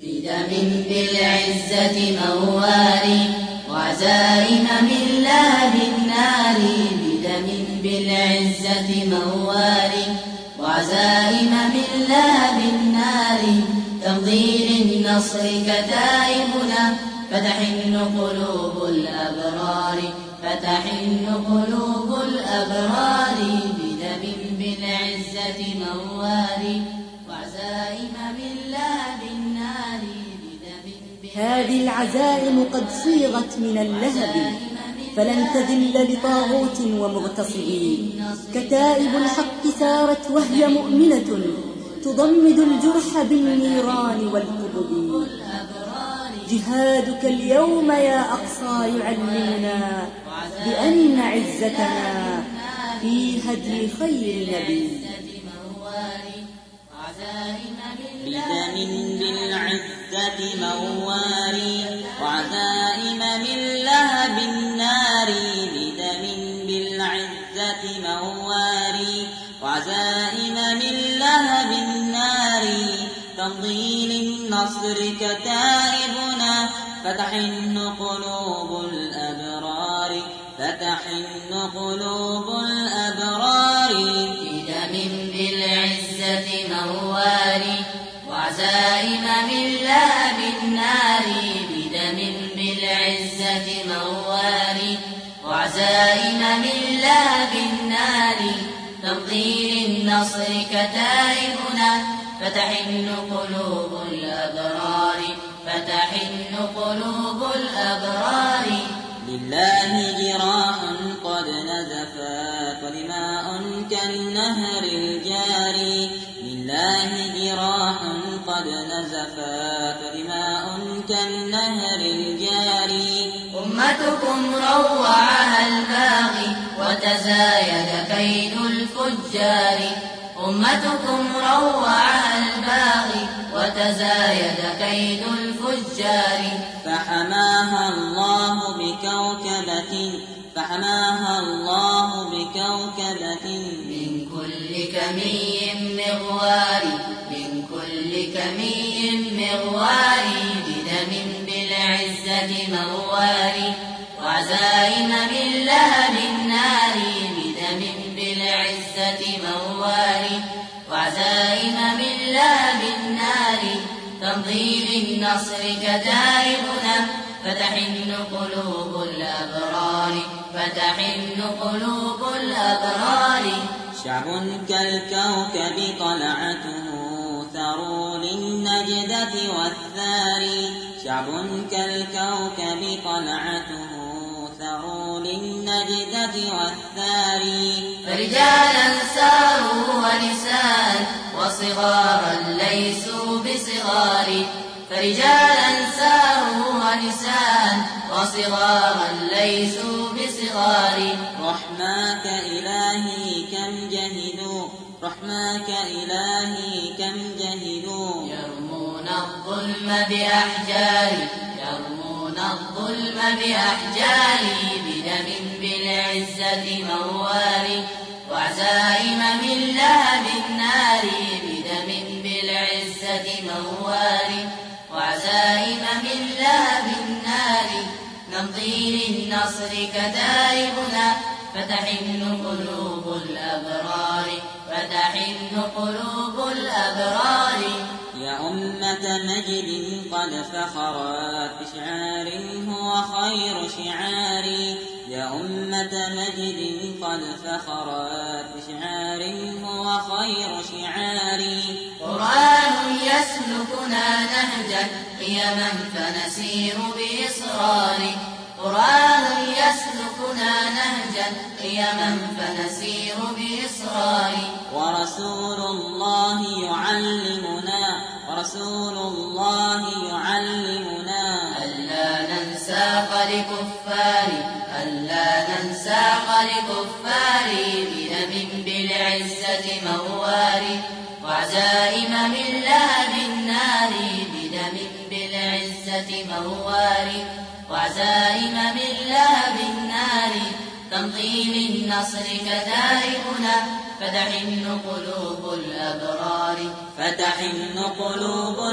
بدم بالعزة مواري وعزائم من لهب النار. بدم بالعزة مواري وعزائم من لهب النار. تمضي للنصر كتائبنا فتحن قلوب الأبرار. فتحن قلوب الأبرار. بدم بالعزة مواري وعزائم من لهب النار. هذه العزائم قد صيغت من اللهب فلن تذل لطاغوت ومغتصبين. كتائب الحق سارت وهي مؤمنة تضمد الجرح بالنيران والقبب. جهادك اليوم يا أقصى يعلمنا بأن عزتنا في هدي خير نبي. بدم بالعزة مواري وعزائم من لهب النار. بدم بالعزة مواري وعزائم من لهب النار. تمضي للنصر كتائبنا فتحن قلوب الأبرار. فتحن قلوب الأبرار. بدم بالعزة مواري وعزائم من لهب النار. بدم بالعزة مواري وعزائم من لهب النار. تمضي للنصر كتائبنا فتحن قلوب الأبرار. فتحن قلوب الأبرار. لله جراح قد نزفت ودماء كالنهر الجاري. لله جراح قد نزفت ودماء كالنهر الجاري. أمتكم روعها الباغي وتزايد كيد الفجار. أمتكم روعها الباغي وتزايد كيد الفجار. فحماها الله بكوكبة. فحماها الله بكوكبة من كل كمي مغوار. من كل كمي مغوار. بدم بالعزة مواري وعزائم من لهب النار. بدم بالعزة مواري وعزائم من لهب النار. تمضي للنصر كتائبنا فتحن قلوب الأبرار. فتحن قلوب الأبرار. شعب كالكوكب طلعته ثروا للنجدة والثار. شعب كالكوكب طلعته ثروا للنجدة والثار. فرجالا ساروا ونساء وصغارا ليسوا بصغار. فرجالا ساروا ونساء وصغارا ليسوا بصغار. رحماك إلهي كم جهدوا. رحماك إلهي كم جهدوا. يرمون الظلم بأحجار. يرمون الظلم بأحجار. بدم بالعزة مواري وعزائم من لهب النار. بدم بالعزة مواري وعزائم من لهب النار. نمضي للنصر كتائبنا فتحن قلوب الأبرار. فتحن قلوب الأبرار. يا أمة مجد قد فخرت بشعار هو خير شعاري. يا أمة مجد قد فخرت بشعار هو خير شعاري. قرآن يسلكنا نهجا قيما فنسير بإصرار. قرآن يسلكنا نهجا قيما فنسير بإصرار. ورسول الله يعلمنا. ورسول الله يعلمنا ألا ننسى لكفار. ألا ننسى لكفار. بدم بالعزة مواري وعزائم من لهب النار. بدم بالعزة مواري وعزائم من لهب النار. تمضي للنصر كتائبنا فتحن قلوب الأبرار. فتحن قلوب